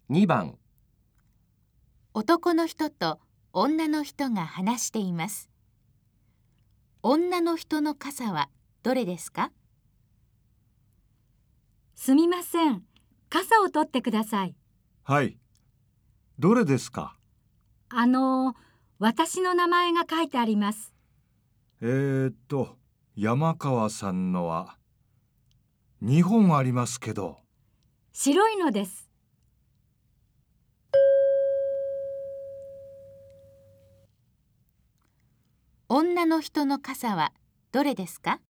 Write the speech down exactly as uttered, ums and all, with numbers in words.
にばん、 男の人と女の人が話しています。女の人の傘はどれですか？ すみません。傘を取ってください。 はい。どれですか？ あの、私の名前が書いてあります。 えーっと、山川さんのはにほんありますけど。 白いのです。 女の人の傘はどれですか？